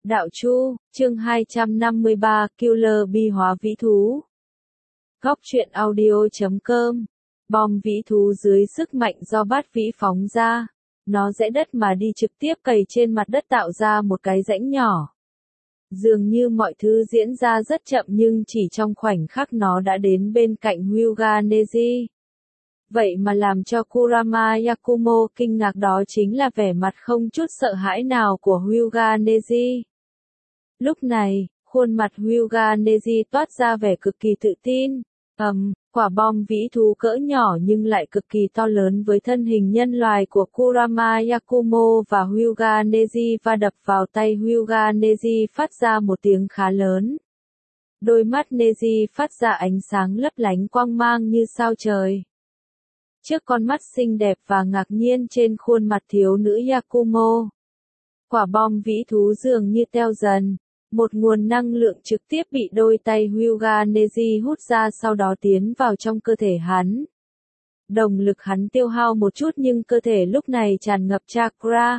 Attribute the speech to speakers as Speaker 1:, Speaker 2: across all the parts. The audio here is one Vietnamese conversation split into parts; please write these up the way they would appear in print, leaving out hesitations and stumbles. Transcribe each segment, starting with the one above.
Speaker 1: Đạo Chu, chương 253, Killer Bee hóa vĩ thú. Góc truyện audio.com. Bom vĩ thú dưới sức mạnh do bát vĩ phóng ra. Nó rẽ đất mà đi trực tiếp cày trên mặt đất tạo ra một cái rãnh nhỏ. Dường như mọi thứ diễn ra rất chậm nhưng chỉ trong khoảnh khắc nó đã đến bên cạnh Hyuga Neji. Vậy mà làm cho Kurama Yakumo kinh ngạc đó chính là vẻ mặt không chút sợ hãi nào của Hyuga Neji. Lúc này, khuôn mặt Hyuga Neji toát ra vẻ cực kỳ tự tin. Quả bom vĩ thú cỡ nhỏ nhưng lại cực kỳ to lớn với thân hình nhân loài của Kurama Yakumo và Hyuga Neji va đập vào tay Hyuga Neji phát ra một tiếng khá lớn. Đôi mắt Neji phát ra ánh sáng lấp lánh quang mang như sao trời. Trước con mắt xinh đẹp và ngạc nhiên trên khuôn mặt thiếu nữ Yakumo, quả bom vĩ thú dường như teo dần. Một nguồn năng lượng trực tiếp bị đôi tay Hyuga Neji hút ra sau đó tiến vào trong cơ thể hắn. Động lực hắn tiêu hao một chút nhưng cơ thể lúc này tràn ngập chakra.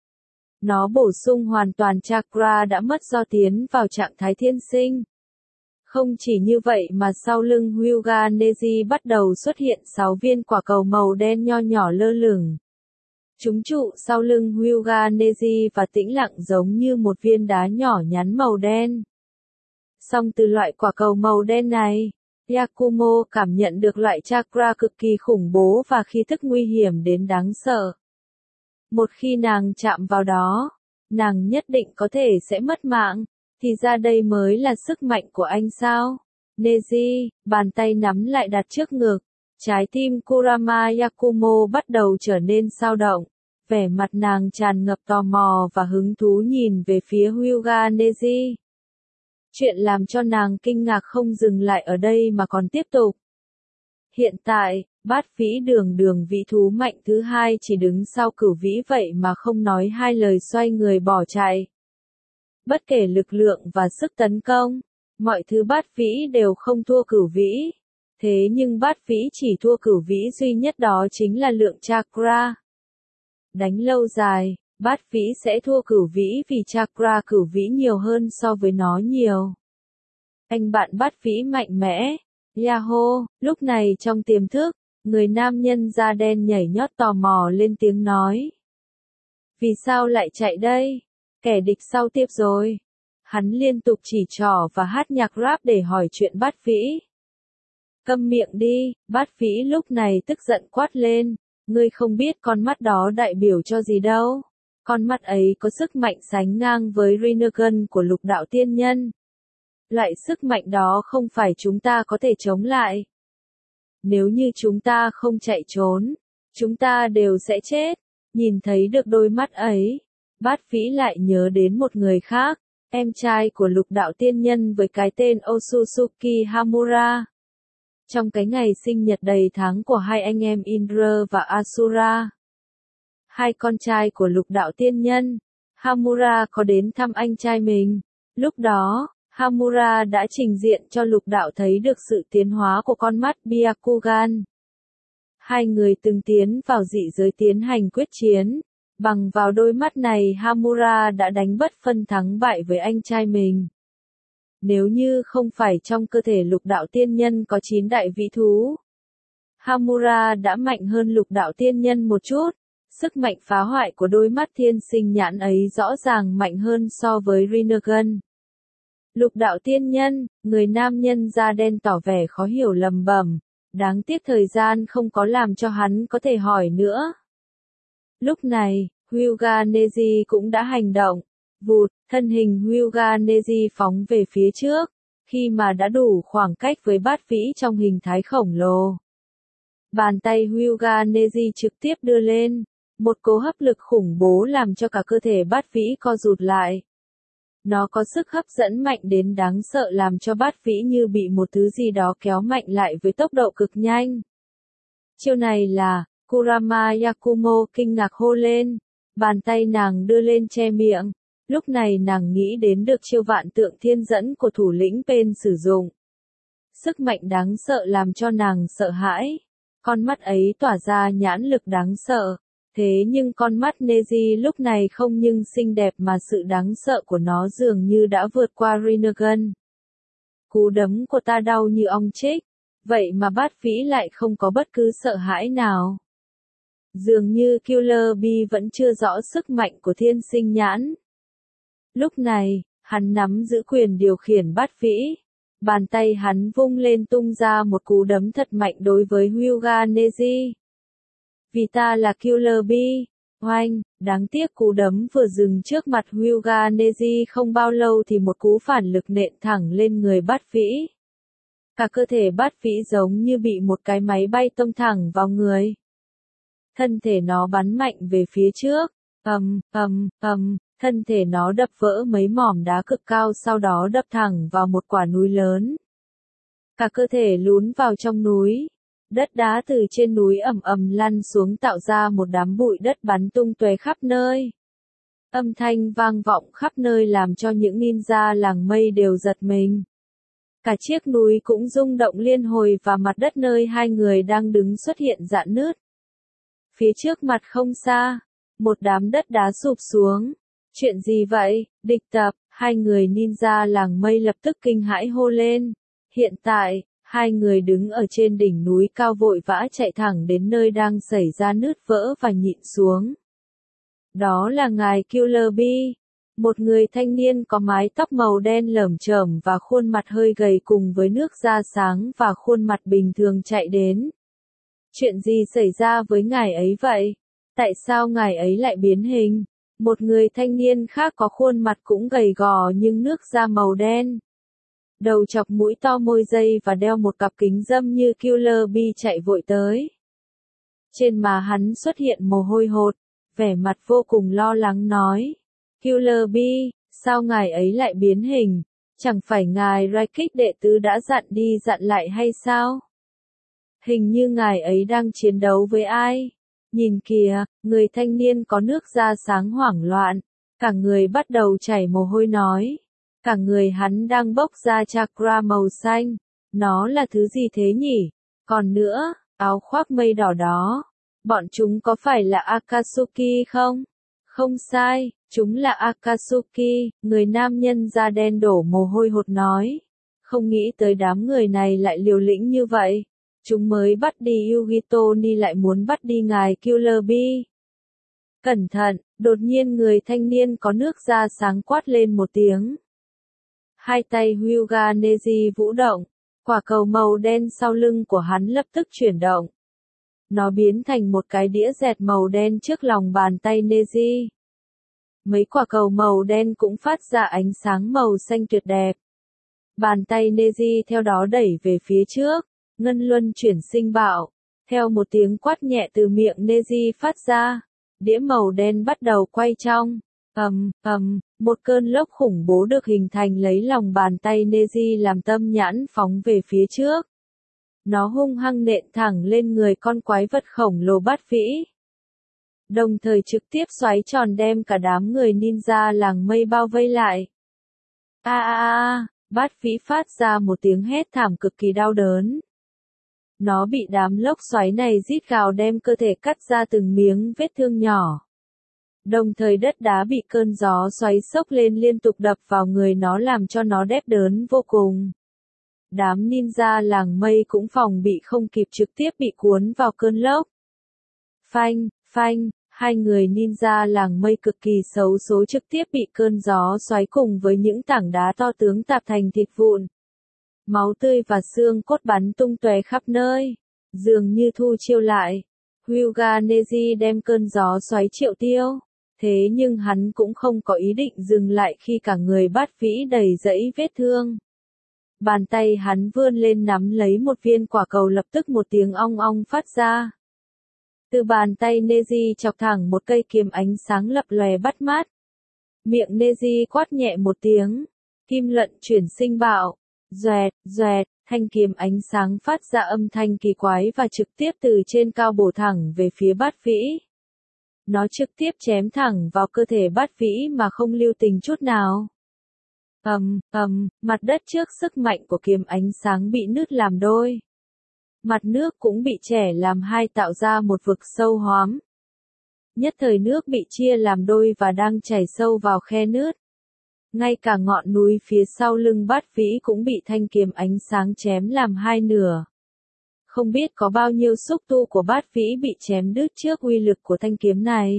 Speaker 1: Nó bổ sung hoàn toàn chakra đã mất do tiến vào trạng thái thiên sinh. Không chỉ như vậy mà sau lưng Hyuga Neji bắt đầu xuất hiện 6 viên quả cầu màu đen nho nhỏ lơ lửng. Chúng trụ sau lưng Hyuga Neji và tĩnh lặng giống như một viên đá nhỏ nhắn màu đen. Song từ loại quả cầu màu đen này, Yakumo cảm nhận được loại chakra cực kỳ khủng bố và khí thức nguy hiểm đến đáng sợ. Một khi nàng chạm vào đó, nàng nhất định có thể sẽ mất mạng, thì ra đây mới là sức mạnh của anh sao? Neji, bàn tay nắm lại đặt trước ngực. Trái tim Kurama Yakumo bắt đầu trở nên xao động, vẻ mặt nàng tràn ngập tò mò và hứng thú nhìn về phía Hyuga Neji. Chuyện làm cho nàng kinh ngạc không dừng lại ở đây mà còn tiếp tục. Hiện tại, bát vĩ đường vĩ thú mạnh thứ hai chỉ đứng sau cửu vĩ vậy mà không nói hai lời xoay người bỏ chạy. Bất kể lực lượng và sức tấn công, mọi thứ bát vĩ đều không thua cửu vĩ. Thế nhưng bát vĩ chỉ thua cửu vĩ duy nhất đó chính là lượng chakra. Đánh lâu dài, bát vĩ sẽ thua cửu vĩ vì chakra cửu vĩ nhiều hơn so với nó nhiều. Anh bạn bát vĩ mạnh mẽ. Yahoo, lúc này trong tiềm thức, người nam nhân da đen nhảy nhót tò mò lên tiếng nói. Vì sao lại chạy đây? Kẻ địch sau tiếp rồi. Hắn liên tục chỉ trỏ và hát nhạc rap để hỏi chuyện bát vĩ. Câm miệng đi, bát vĩ lúc này tức giận quát lên. Ngươi không biết con mắt đó đại biểu cho gì đâu. Con mắt ấy có sức mạnh sánh ngang với Rinnegan của lục đạo tiên nhân. Loại sức mạnh đó không phải chúng ta có thể chống lại. Nếu như chúng ta không chạy trốn, chúng ta đều sẽ chết. Nhìn thấy được đôi mắt ấy, bát vĩ lại nhớ đến một người khác, em trai của lục đạo tiên nhân với cái tên Otsutsuki Hamura. Trong cái ngày sinh nhật đầy tháng của hai anh em Indra và Asura, hai con trai của lục đạo tiên nhân, Hamura có đến thăm anh trai mình. Lúc đó, Hamura đã trình diện cho lục đạo thấy được sự tiến hóa của con mắt Byakugan. Hai người từng tiến vào dị giới tiến hành quyết chiến. Bằng vào đôi mắt này Hamura đã đánh bất phân thắng bại với anh trai mình. Nếu như không phải trong cơ thể lục đạo tiên nhân có 9 đại vĩ thú, Hamura đã mạnh hơn lục đạo tiên nhân một chút. Sức mạnh phá hoại của đôi mắt thiên sinh nhãn ấy rõ ràng mạnh hơn so với Rinnegan. Lục đạo tiên nhân, người nam nhân da đen tỏ vẻ khó hiểu lầm bầm. Đáng tiếc thời gian không có làm cho hắn có thể hỏi nữa. Lúc này, Hyuga Neji cũng đã hành động. Vụt, thân hình Hyuga Neji phóng về phía trước, khi mà đã đủ khoảng cách với bát vĩ trong hình thái khổng lồ. Bàn tay Hyuga Neji trực tiếp đưa lên, một cú hấp lực khủng bố làm cho cả cơ thể bát vĩ co rụt lại. Nó có sức hấp dẫn mạnh đến đáng sợ làm cho bát vĩ như bị một thứ gì đó kéo mạnh lại với tốc độ cực nhanh. Chiêu này là, Kurama Yakumo kinh ngạc hô lên, bàn tay nàng đưa lên che miệng. Lúc này nàng nghĩ đến được chiêu vạn tượng thiên dẫn của thủ lĩnh Pain sử dụng. Sức mạnh đáng sợ làm cho nàng sợ hãi. Con mắt ấy tỏa ra nhãn lực đáng sợ. Thế nhưng con mắt Neji lúc này không nhưng xinh đẹp mà sự đáng sợ của nó dường như đã vượt qua Rinnegan. Cú đấm của ta đau như ong chích, vậy mà bát vĩ lại không có bất cứ sợ hãi nào. Dường như Killer Bee vẫn chưa rõ sức mạnh của thiên sinh nhãn. Lúc này, hắn nắm giữ quyền điều khiển bát vĩ. Bàn tay hắn vung lên tung ra một cú đấm thật mạnh đối với Hyuga Neji. Vì ta là Killer Bee. Oanh, đáng tiếc cú đấm vừa dừng trước mặt Hyuga Neji không bao lâu thì một cú phản lực nện thẳng lên người bát vĩ. Cả cơ thể bát vĩ giống như bị một cái máy bay tông thẳng vào người. Thân thể nó bắn mạnh về phía trước, thân thể nó đập vỡ mấy mỏm đá cực cao sau đó đập thẳng vào một quả núi lớn. Cả cơ thể lún vào trong núi. Đất đá từ trên núi ầm ầm lăn xuống tạo ra một đám bụi đất bắn tung tóe khắp nơi. Âm thanh vang vọng khắp nơi làm cho những ninja làng mây đều giật mình. Cả chiếc núi cũng rung động liên hồi và mặt đất nơi hai người đang đứng xuất hiện rạn nứt. Phía trước mặt không xa, một đám đất đá sụp xuống. Chuyện gì vậy, địch tập? Hai người ninja làng mây lập tức kinh hãi hô lên. Hiện tại, hai người đứng ở trên đỉnh núi cao vội vã chạy thẳng đến nơi đang xảy ra nứt vỡ và nhịn xuống. Đó là ngài Killer Bee, một người thanh niên có mái tóc màu đen lởm chởm và khuôn mặt hơi gầy cùng với nước da sáng và khuôn mặt bình thường chạy đến. Chuyện gì xảy ra với ngài ấy vậy? Tại sao ngài ấy lại biến hình? Một người thanh niên khác có khuôn mặt cũng gầy gò nhưng nước da màu đen. Đầu chọc mũi to môi dây và đeo một cặp kính râm như Killer Bee chạy vội tới. Trên má hắn xuất hiện mồ hôi hột, vẻ mặt vô cùng lo lắng nói. Killer Bee, sao ngài ấy lại biến hình? Chẳng phải ngài Raikik đệ tứ đã dặn đi dặn lại hay sao? Hình như ngài ấy đang chiến đấu với ai? Nhìn kìa, người thanh niên có nước da sáng hoảng loạn, cả người bắt đầu chảy mồ hôi nói. Cả người hắn đang bốc ra chakra màu xanh. Nó là thứ gì thế nhỉ? Còn nữa, áo khoác mây đỏ đó. Bọn chúng có phải là Akatsuki không? Không sai, chúng là Akatsuki, người nam nhân da đen đổ mồ hôi hột nói. Không nghĩ tới đám người này lại liều lĩnh như vậy. Chúng mới bắt đi Yugito Ni lại muốn bắt đi ngài Killer Bee. Cẩn thận, đột nhiên người thanh niên có nước da sáng quát lên một tiếng. Hai tay Hyuga Neji vũ động, quả cầu màu đen sau lưng của hắn lập tức chuyển động. Nó biến thành một cái đĩa dẹt màu đen trước lòng bàn tay Neji. Mấy quả cầu màu đen cũng phát ra ánh sáng màu xanh tuyệt đẹp. Bàn tay Neji theo đó đẩy về phía trước, ngân luân chuyển sinh bạo. Theo một tiếng quát nhẹ từ miệng Neji phát ra, đĩa màu đen bắt đầu quay trong. Một cơn lốc khủng bố được hình thành lấy lòng bàn tay Neji làm tâm nhãn phóng về phía trước. Nó hung hăng nện thẳng lên người con quái vật khổng lồ bát vĩ. Đồng thời trực tiếp xoáy tròn đem cả đám người ninja làng mây bao vây lại. Bát vĩ phát ra một tiếng hét thảm cực kỳ đau đớn. Nó bị đám lốc xoáy này rít gào đem cơ thể cắt ra từng miếng vết thương nhỏ. Đồng thời đất đá bị cơn gió xoáy xốc lên liên tục đập vào người nó làm cho nó đét đớn vô cùng. Đám ninja làng mây cũng phòng bị không kịp trực tiếp bị cuốn vào cơn lốc. Phanh, hai người ninja làng mây cực kỳ xấu số trực tiếp bị cơn gió xoáy cùng với những tảng đá to tướng tạp thành thịt vụn. Máu tươi và xương cốt bắn tung tóe khắp nơi. Dường như thu chiêu lại. Hyuga Neji đem cơn gió xoáy triệu tiêu. Thế nhưng hắn cũng không có ý định dừng lại khi cả người bát vĩ đầy dẫy vết thương. Bàn tay hắn vươn lên nắm lấy một viên quả cầu lập tức một tiếng ong ong phát ra. Từ bàn tay Neji chọc thẳng một cây kiếm ánh sáng lập lòe bắt mắt. Miệng Neji quát nhẹ một tiếng. Kim luận chuyển sinh bạo. Doẹt, thanh kiếm ánh sáng phát ra âm thanh kỳ quái và trực tiếp từ trên cao bổ thẳng về phía bát vĩ. Nó trực tiếp chém thẳng vào cơ thể bát vĩ mà không lưu tình chút nào. Mặt đất trước sức mạnh của kiếm ánh sáng bị nứt làm đôi. Mặt nước cũng bị chẻ làm hai tạo ra một vực sâu hoắm. Nhất thời nước bị chia làm đôi và đang chảy sâu vào khe nứt. Ngay cả ngọn núi phía sau lưng Bát Vĩ cũng bị thanh kiếm ánh sáng chém làm hai nửa. Không biết có bao nhiêu xúc tu của Bát Vĩ bị chém đứt trước uy lực của thanh kiếm này.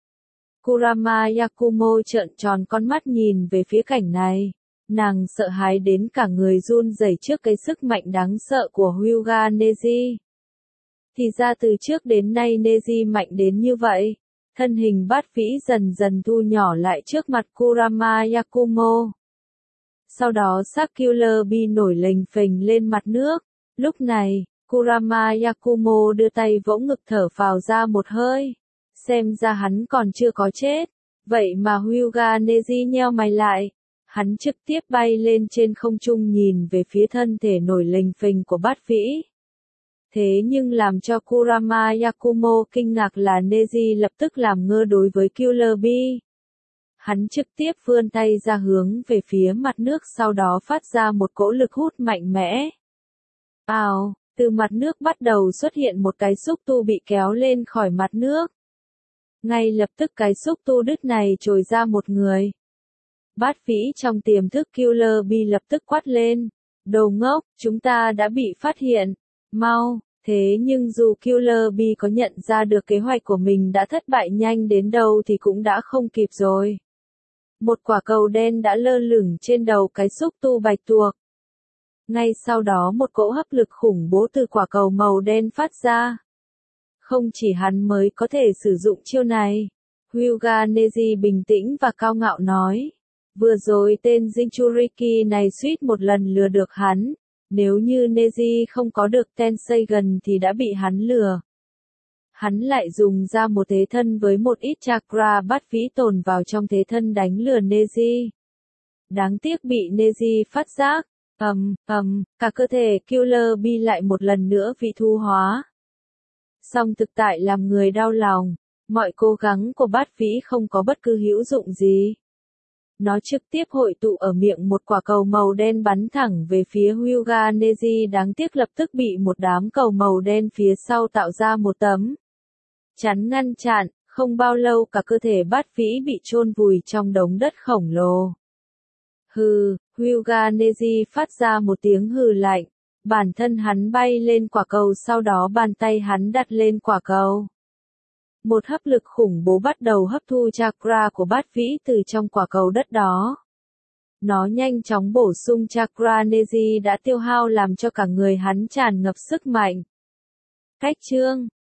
Speaker 1: Kurama Yakumo trợn tròn con mắt nhìn về phía cảnh này. Nàng sợ hãi đến cả người run rẩy trước cái sức mạnh đáng sợ của Hyuga Neji. Thì ra từ trước đến nay Neji mạnh đến như vậy. Thân hình Bát Vĩ dần dần thu nhỏ lại trước mặt Kurama Yakumo. Sau đó xác Killer Bee nổi lềnh phềnh lên mặt nước. Lúc này, Kurama Yakumo đưa tay vỗ ngực thở phào ra một hơi. Xem ra hắn còn chưa có chết. Vậy mà Hyuga Neji nheo mày lại. Hắn trực tiếp bay lên trên không trung nhìn về phía thân thể nổi lềnh phềnh của Bát Vĩ. Thế nhưng làm cho Kurama Yakumo kinh ngạc là Neji lập tức làm ngơ đối với Killer Bee. Hắn trực tiếp vươn tay ra hướng về phía mặt nước sau đó phát ra một cỗ lực hút mạnh mẽ. Ào, từ mặt nước bắt đầu xuất hiện một cái xúc tu bị kéo lên khỏi mặt nước. Ngay lập tức cái xúc tu đứt này trồi ra một người. Bát Vĩ trong tiềm thức Killer Bee lập tức quát lên. Đồ ngốc, chúng ta đã bị phát hiện. Mau, thế nhưng dù Killer Bee có nhận ra được kế hoạch của mình đã thất bại nhanh đến đâu thì cũng đã không kịp rồi. Một quả cầu đen đã lơ lửng trên đầu cái xúc tu bạch tuộc. Ngay sau đó một cỗ hấp lực khủng bố từ quả cầu màu đen phát ra. Không chỉ hắn mới có thể sử dụng chiêu này. Hyuga Neji bình tĩnh và cao ngạo nói. Vừa rồi tên Jinchuriki này suýt một lần lừa được hắn. Nếu như Neji không có được Tenseigan thì đã bị hắn lừa. Hắn lại dùng ra một thế thân với một ít chakra Bát Vĩ tồn vào trong thế thân đánh lừa Neji. Đáng tiếc bị Neji phát giác. Cả cơ thể Killer Bee lại một lần nữa bị thu hóa. Song thực tại làm người đau lòng. Mọi cố gắng của Bát Vĩ không có bất cứ hữu dụng gì. Nó trực tiếp hội tụ ở miệng một quả cầu màu đen bắn thẳng về phía Hyuga Neji, đáng tiếc lập tức bị một đám cầu màu đen phía sau tạo ra một tấm chắn ngăn chặn, không bao lâu cả cơ thể Bát Vĩ bị chôn vùi trong đống đất khổng lồ. Hừ, Hyuga Neji phát ra một tiếng hừ lạnh, bản thân hắn bay lên quả cầu sau đó bàn tay hắn đặt lên quả cầu. Một hấp lực khủng bố bắt đầu hấp thu chakra của Bát Vĩ từ trong quả cầu đất đó. Nó nhanh chóng bổ sung chakra Neji đã tiêu hao làm cho cả người hắn tràn ngập sức mạnh. Cách chương